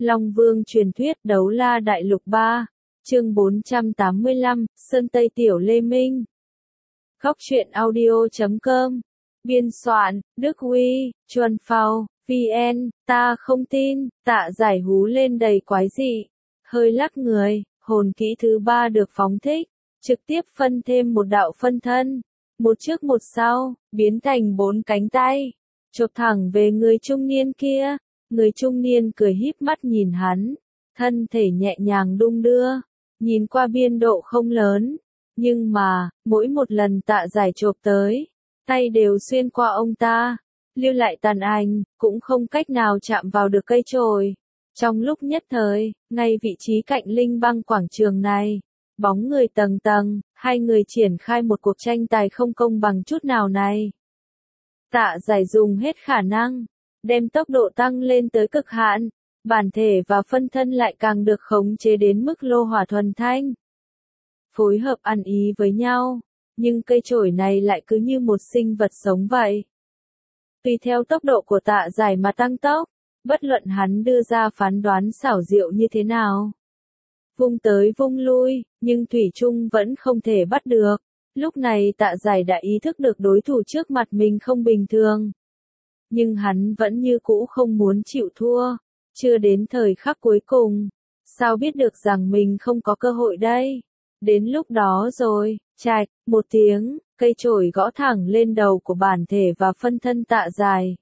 Long Vương truyền thuyết Đấu La Đại Lục 3, chương 485, Sơn Tây Tiểu Lê Minh. Góc truyện audio.com. Biên soạn, Đức Huy, Chuân Phao, VN, ta không tin, Tạ Giải hú lên đầy quái dị. Hơi lắc người, hồn kỹ thứ 3 được phóng thích, trực tiếp phân thêm một đạo phân thân. Một trước một sau, biến thành 4 cánh tay. Chộp thẳng về người trung niên kia. Người trung niên cười híp mắt nhìn hắn, thân thể nhẹ nhàng đung đưa, nhìn qua biên độ không lớn, nhưng mà, mỗi một lần Tạ Giải chộp tới, tay đều xuyên qua ông ta, lưu lại tàn ảnh, cũng không cách nào chạm vào được cây chổi. Trong lúc nhất thời, ngay vị trí cạnh linh băng quảng trường này, bóng người tầng tầng, hai người triển khai một cuộc tranh tài không công bằng chút nào này. Tạ Giải dùng hết khả năng, đem tốc độ tăng lên tới cực hạn, bản thể và phân thân lại càng được khống chế đến mức lô hỏa thuần thanh. Phối hợp ăn ý với nhau, nhưng cây chổi này lại cứ như một sinh vật sống vậy. Tùy theo tốc độ của Tạ Giải mà tăng tốc, bất luận hắn đưa ra phán đoán xảo diệu như thế nào. Vung tới vung lui, nhưng thủy chung vẫn không thể bắt được. Lúc này Tạ Giải đã ý thức được đối thủ trước mặt mình không bình thường. Nhưng hắn vẫn như cũ không muốn chịu thua, chưa đến thời khắc cuối cùng, sao biết được rằng mình không có cơ hội đây. Đến lúc đó rồi, chạch, một tiếng, cây chổi gõ thẳng lên đầu của bản thể và phân thân Tạ Giải.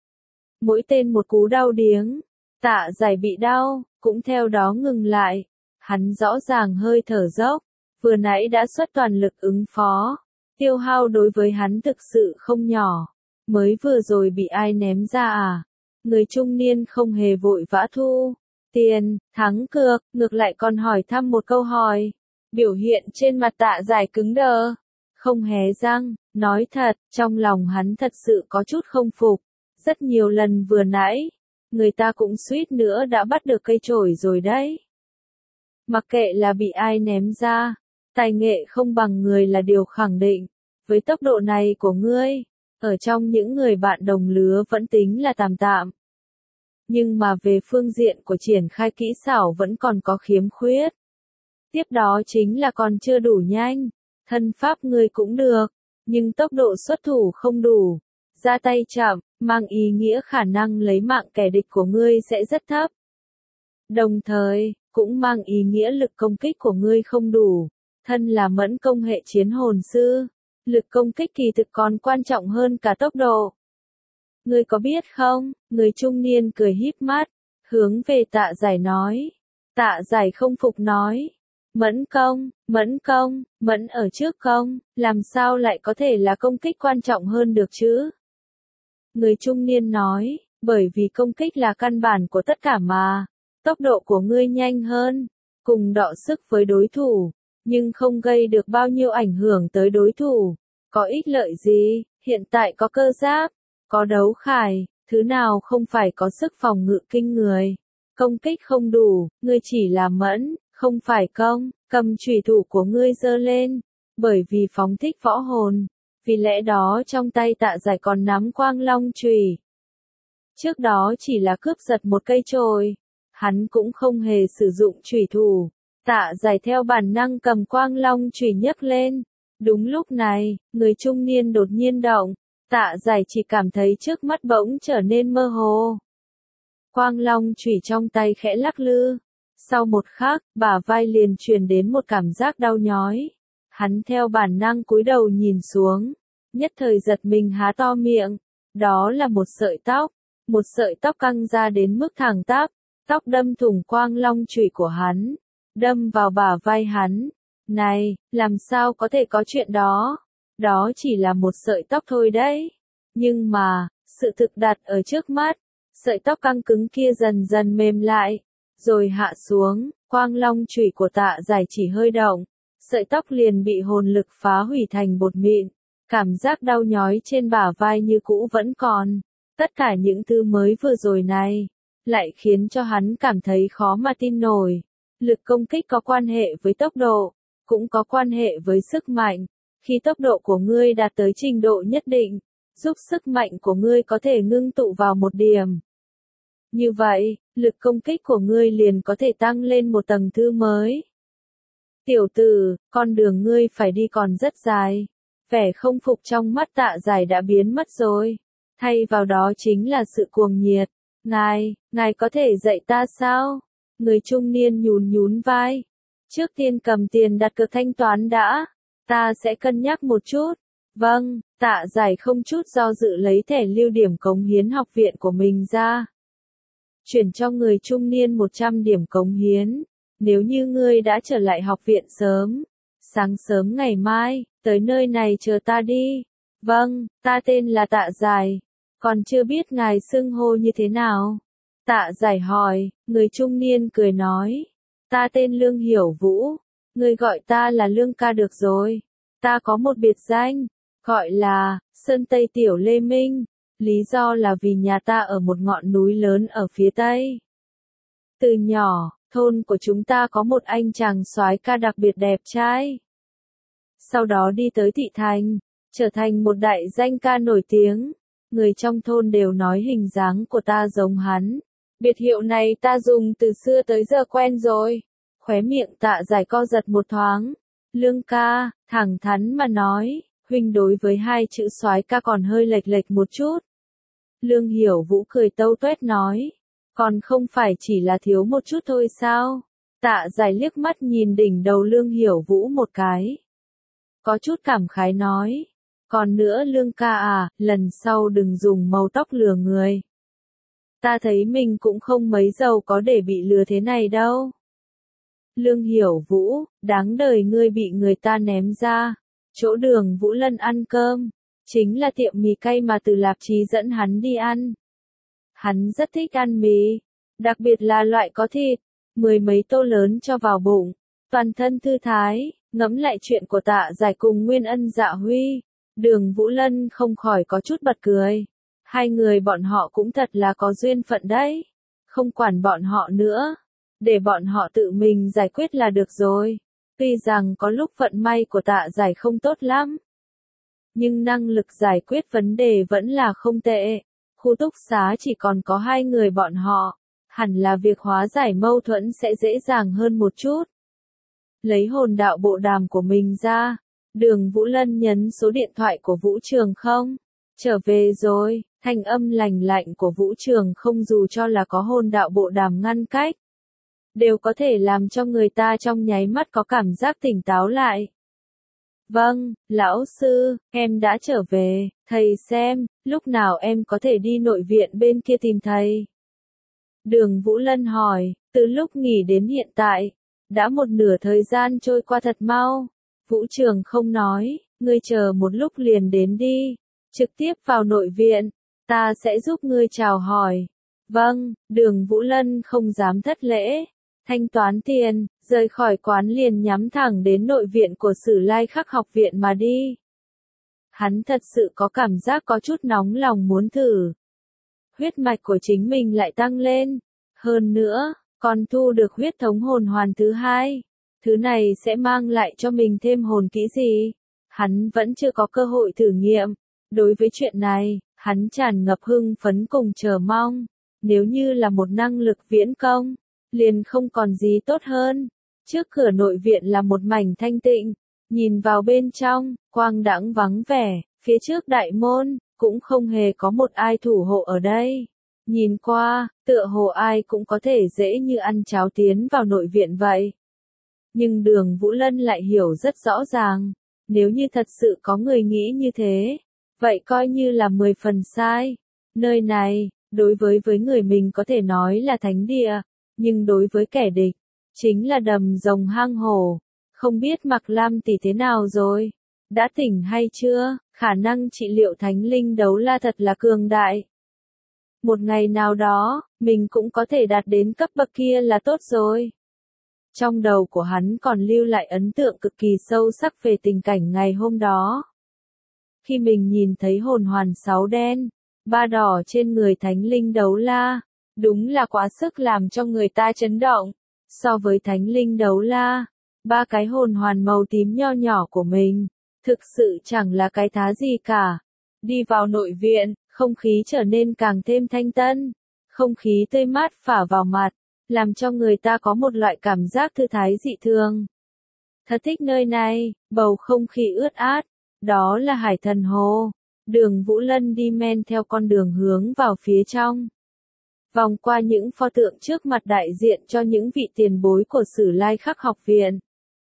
Mỗi tên một cú đau điếng, Tạ Giải bị đau, cũng theo đó ngừng lại. Hắn rõ ràng hơi thở dốc, vừa nãy đã xuất toàn lực ứng phó, tiêu hao đối với hắn thực sự không nhỏ. Mới vừa rồi bị ai ném ra à? Người trung niên không hề vội vã thu tiền, thắng cược, ngược lại còn hỏi thăm một câu hỏi. Biểu hiện trên mặt Tạ Giải cứng đờ, không hé răng, nói thật, trong lòng hắn thật sự có chút không phục. Rất nhiều lần vừa nãy, người ta cũng suýt nữa đã bắt được cây chổi rồi đấy. Mặc kệ là bị ai ném ra, tài nghệ không bằng người là điều khẳng định. Với tốc độ này của ngươi, ở trong những người bạn đồng lứa vẫn tính là tạm tạm. Nhưng mà về phương diện của triển khai kỹ xảo vẫn còn có khiếm khuyết. Tiếp đó chính là còn chưa đủ nhanh. Thân pháp ngươi cũng được, nhưng tốc độ xuất thủ không đủ. Ra tay chậm, mang ý nghĩa khả năng lấy mạng kẻ địch của ngươi sẽ rất thấp. Đồng thời, cũng mang ý nghĩa lực công kích của ngươi không đủ. Thân là mẫn công hệ chiến hồn sư. Lực công kích kỳ thực còn quan trọng hơn cả tốc độ. Ngươi có biết không? Người trung niên cười híp mắt, hướng về Tạ Giải nói. Tạ Giải không phục nói. Mẫn công, mẫn ở trước công, làm sao lại có thể là công kích quan trọng hơn được chứ? Người trung niên nói, bởi vì công kích là căn bản của tất cả mà. Tốc độ của ngươi nhanh hơn, cùng đọ sức với đối thủ. Nhưng không gây được bao nhiêu ảnh hưởng tới đối thủ. Có ích lợi gì, hiện tại có cơ giáp, có đấu khải, thứ nào không phải có sức phòng ngự kinh người. Công kích không đủ, ngươi chỉ là mẫn, không phải công, cầm chủy thủ của ngươi giơ lên, bởi vì phóng thích võ hồn. Vì lẽ đó trong tay Tạ Giải còn nắm quang long chùy. Trước đó chỉ là cướp giật một cây chổi, hắn cũng không hề sử dụng chủy thủ. Tạ Giải theo bản năng cầm quang long chùy nhấc lên. Đúng lúc này, người trung niên đột nhiên động. Tạ Giải chỉ cảm thấy trước mắt bỗng trở nên mơ hồ. Quang long chùy trong tay khẽ lắc lư. Sau một khắc, bả vai liền truyền đến một cảm giác đau nhói. Hắn theo bản năng cúi đầu nhìn xuống. Nhất thời giật mình há to miệng. Đó là một sợi tóc. Một sợi tóc căng ra đến mức thẳng tắp. Tóc đâm thủng quang long chùy của hắn. Đâm vào bả vai hắn. Này, làm sao có thể có chuyện đó? Đó chỉ là một sợi tóc thôi đấy. Nhưng mà, sự thực đặt ở trước mắt, sợi tóc căng cứng kia dần dần mềm lại, rồi hạ xuống, quang long chùy của Tạ Giải chỉ hơi động, sợi tóc liền bị hồn lực phá hủy thành bột mịn. Cảm giác đau nhói trên bả vai như cũ vẫn còn. Tất cả những thứ mới vừa rồi này, lại khiến cho hắn cảm thấy khó mà tin nổi. Lực công kích có quan hệ với tốc độ, cũng có quan hệ với sức mạnh. Khi tốc độ của ngươi đạt tới trình độ nhất định, giúp sức mạnh của ngươi có thể ngưng tụ vào một điểm. Như vậy, lực công kích của ngươi liền có thể tăng lên một tầng thứ mới. Tiểu tử, con đường ngươi phải đi còn rất dài. Vẻ không phục trong mắt Tạ Giải đã biến mất rồi. Thay vào đó chính là sự cuồng nhiệt. Ngài có thể dạy ta sao? Người trung niên nhún nhún vai. Trước tiên cầm tiền đặt cược thanh toán đã. Ta sẽ cân nhắc một chút. Vâng, Tạ Giải không chút do dự lấy thẻ lưu điểm cống hiến học viện của mình ra. Chuyển cho người trung niên 100 điểm cống hiến. Nếu như ngươi đã trở lại học viện sớm, sáng sớm ngày mai, tới nơi này chờ ta đi. Vâng, ta tên là Tạ Giải. Còn chưa biết ngài xưng hô như thế nào? Tạ Giải hỏi, người trung niên cười nói. Ta tên Lương Hiểu Vũ. Ngươi gọi ta là Lương ca được rồi. Ta có một biệt danh, gọi là Sơn Tây Tiểu Lê Minh. Lý do là vì nhà ta ở một ngọn núi lớn ở phía Tây. Từ nhỏ, thôn của chúng ta có một anh chàng soái ca đặc biệt đẹp trai. Sau đó đi tới thị thành, trở thành một đại danh ca nổi tiếng. Người trong thôn đều nói hình dáng của ta giống hắn. Biệt hiệu này ta dùng từ xưa tới giờ quen rồi. Khóe miệng Tạ Giải co giật một thoáng. Lương ca, thẳng thắn mà nói, huynh đối với hai chữ soái ca còn hơi lệch lệch một chút. Lương Hiểu Vũ cười tâu tuét nói. Còn không phải chỉ là thiếu một chút thôi sao? Tạ Giải liếc mắt nhìn đỉnh đầu Lương Hiểu Vũ một cái. Có chút cảm khái nói. Còn nữa Lương ca à, lần sau đừng dùng màu tóc lừa người. Ta thấy mình cũng không mấy giàu có để bị lừa thế này đâu. Lương Hiểu Vũ, đáng đời ngươi bị người ta ném ra. Chỗ Đường Vũ Lân ăn cơm. Chính là tiệm mì cay mà Từ Lạp Chí dẫn hắn đi ăn. Hắn rất thích ăn mì, đặc biệt là loại có thịt, 10 mấy tô lớn cho vào bụng, toàn thân thư thái. Ngẫm lại chuyện của Tạ Giải cùng Nguyên Ân Dạ Huy, Đường Vũ Lân không khỏi có chút bật cười. Hai người bọn họ cũng thật là có duyên phận đấy. Không quản bọn họ nữa, để bọn họ tự mình giải quyết là được rồi. Tuy rằng có lúc vận may của Tạ Giải không tốt lắm, nhưng năng lực giải quyết vấn đề vẫn là không tệ. Khu túc xá chỉ còn có hai người bọn họ, hẳn là việc hóa giải mâu thuẫn sẽ dễ dàng hơn một chút. Lấy hồn đạo bộ đàm của mình ra, Đường Vũ Lân nhấn số điện thoại của Vũ Trường Không. Trở về rồi, thanh âm lành lạnh của Vũ Trường Không dù cho là có hồn đạo bộ đàm ngăn cách, đều có thể làm cho người ta trong nháy mắt có cảm giác tỉnh táo lại. Vâng, lão sư, em đã trở về, thầy xem, lúc nào em có thể đi nội viện bên kia tìm thầy? Đường Vũ Lân hỏi, từ lúc nghỉ đến hiện tại, đã một nửa thời gian trôi qua thật mau. Vũ Trường Không nói, ngươi chờ một lúc liền đến đi, trực tiếp vào nội viện, ta sẽ giúp ngươi chào hỏi. Vâng, Đường Vũ Lân không dám thất lễ. Thanh toán tiền, rời khỏi quán liền nhắm thẳng đến nội viện của Sử Lai Khắc học viện mà đi. Hắn thật sự có cảm giác có chút nóng lòng muốn thử. Huyết mạch của chính mình lại tăng lên. Hơn nữa, còn thu được huyết thống hồn hoàn thứ hai. Thứ này sẽ mang lại cho mình thêm hồn kỹ gì? Hắn vẫn chưa có cơ hội thử nghiệm. Đối với chuyện này, hắn tràn ngập hưng phấn cùng chờ mong. Nếu như là một năng lực viễn công, liền không còn gì tốt hơn. Trước cửa nội viện là một mảnh thanh tịnh, nhìn vào bên trong, quang đãng vắng vẻ, phía trước đại môn, cũng không hề có một ai thủ hộ ở đây. Nhìn qua, tựa hồ ai cũng có thể dễ như ăn cháo tiến vào nội viện vậy. Nhưng Đường Vũ Lân lại hiểu rất rõ ràng, nếu như thật sự có người nghĩ như thế, vậy coi như là 10 phần sai. Nơi này, đối với người mình có thể nói là thánh địa, nhưng đối với kẻ địch, chính là đầm rồng hang hổ. Không biết Mạc Lam tỷ thế nào rồi? Đã tỉnh hay chưa? Khả năng trị liệu thánh linh đấu la thật là cường đại. Một ngày nào đó, mình cũng có thể đạt đến cấp bậc kia là tốt rồi. Trong đầu của hắn còn lưu lại ấn tượng cực kỳ sâu sắc về tình cảnh ngày hôm đó. Khi mình nhìn thấy hồn hoàn 6 đen, 3 đỏ trên người thánh linh đấu la, đúng là quá sức làm cho người ta chấn động. So với thánh linh đấu la, 3 cái hồn hoàn màu tím nho nhỏ của mình, thực sự chẳng là cái thá gì cả. Đi vào nội viện, không khí trở nên càng thêm thanh tân. Không khí tươi mát phả vào mặt, làm cho người ta có một loại cảm giác thư thái dị thường. Thật thích nơi này, bầu không khí ướt át. Đó là Hải Thần Hồ. Đường Vũ Lân đi men theo con đường hướng vào phía trong. Vòng qua những pho tượng trước mặt đại diện cho những vị tiền bối của Sử Lai Khắc học viện.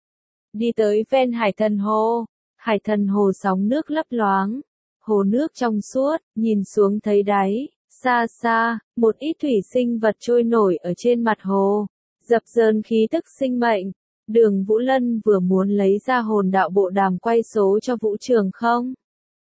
Đi tới ven Hải Thần Hồ. Hải Thần Hồ sóng nước lấp loáng. Hồ nước trong suốt, nhìn xuống thấy đáy. Xa xa, một ít thủy sinh vật trôi nổi ở trên mặt hồ. Dập dờn khí tức sinh mệnh. Đường Vũ Lân vừa muốn lấy ra hồn đạo bộ đàm quay số cho Vũ Trường không.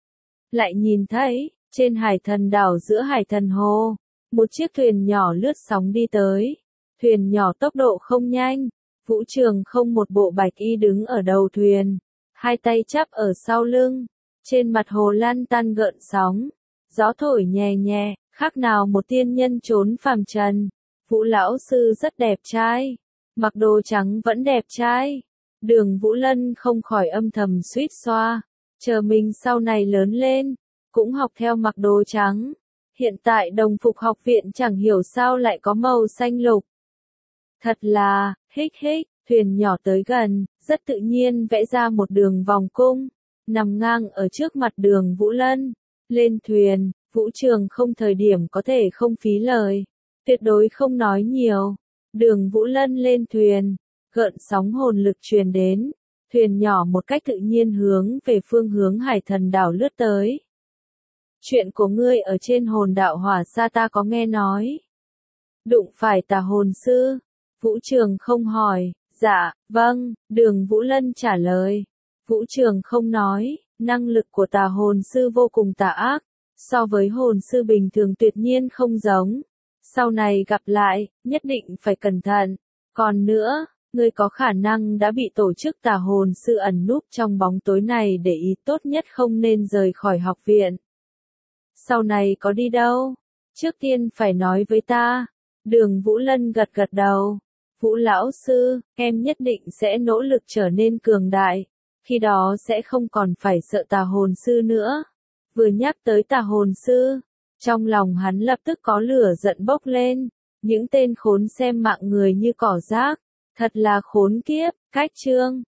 Lại nhìn thấy, trên Hải Thần đảo giữa Hải Thần Hồ, một chiếc thuyền nhỏ lướt sóng đi tới. Thuyền nhỏ tốc độ không nhanh. Vũ Trường không một bộ bạch y đứng ở đầu thuyền. Hai tay chắp ở sau lưng. Trên mặt hồ lan tan gợn sóng. Gió thổi nhẹ nhẹ, khác nào một tiên nhân trốn phàm trần. Vũ lão sư rất đẹp trai. Mặc đồ trắng vẫn đẹp trai. Đường Vũ Lân không khỏi âm thầm suýt xoa. Chờ mình sau này lớn lên, cũng học theo mặc đồ trắng. Hiện tại đồng phục học viện chẳng hiểu sao lại có màu xanh lục. Thật là, hích hích, thuyền nhỏ tới gần, rất tự nhiên vẽ ra một đường vòng cung, nằm ngang ở trước mặt đường Vũ Lân. Lên thuyền, Vũ Trường không thời điểm có thể không phí lời, tuyệt đối không nói nhiều. Đường Vũ Lân lên thuyền, gợn sóng hồn lực truyền đến, thuyền nhỏ một cách tự nhiên hướng về phương hướng Hải Thần đảo lướt tới. Chuyện của ngươi ở trên hồn đạo hỏa sa ta có nghe nói. Đụng phải tà hồn sư? Vũ Trường không hỏi. Dạ, vâng, đường Vũ Lân trả lời. Vũ Trường không nói, năng lực của tà hồn sư vô cùng tà ác, so với hồn sư bình thường tuyệt nhiên không giống. Sau này gặp lại, nhất định phải cẩn thận. Còn nữa, ngươi có khả năng đã bị tổ chức tà hồn sư ẩn núp trong bóng tối này để ý tốt nhất không nên rời khỏi học viện. Sau này có đi đâu? Trước tiên phải nói với ta. Đường Vũ Lân gật gật đầu. Vũ lão sư, em nhất định sẽ nỗ lực trở nên cường đại. Khi đó sẽ không còn phải sợ tà hồn sư nữa. Vừa nhắc tới tà hồn sư, trong lòng hắn lập tức có lửa giận bốc lên. Những tên khốn xem mạng người như cỏ rác. Thật là khốn kiếp, cách chương.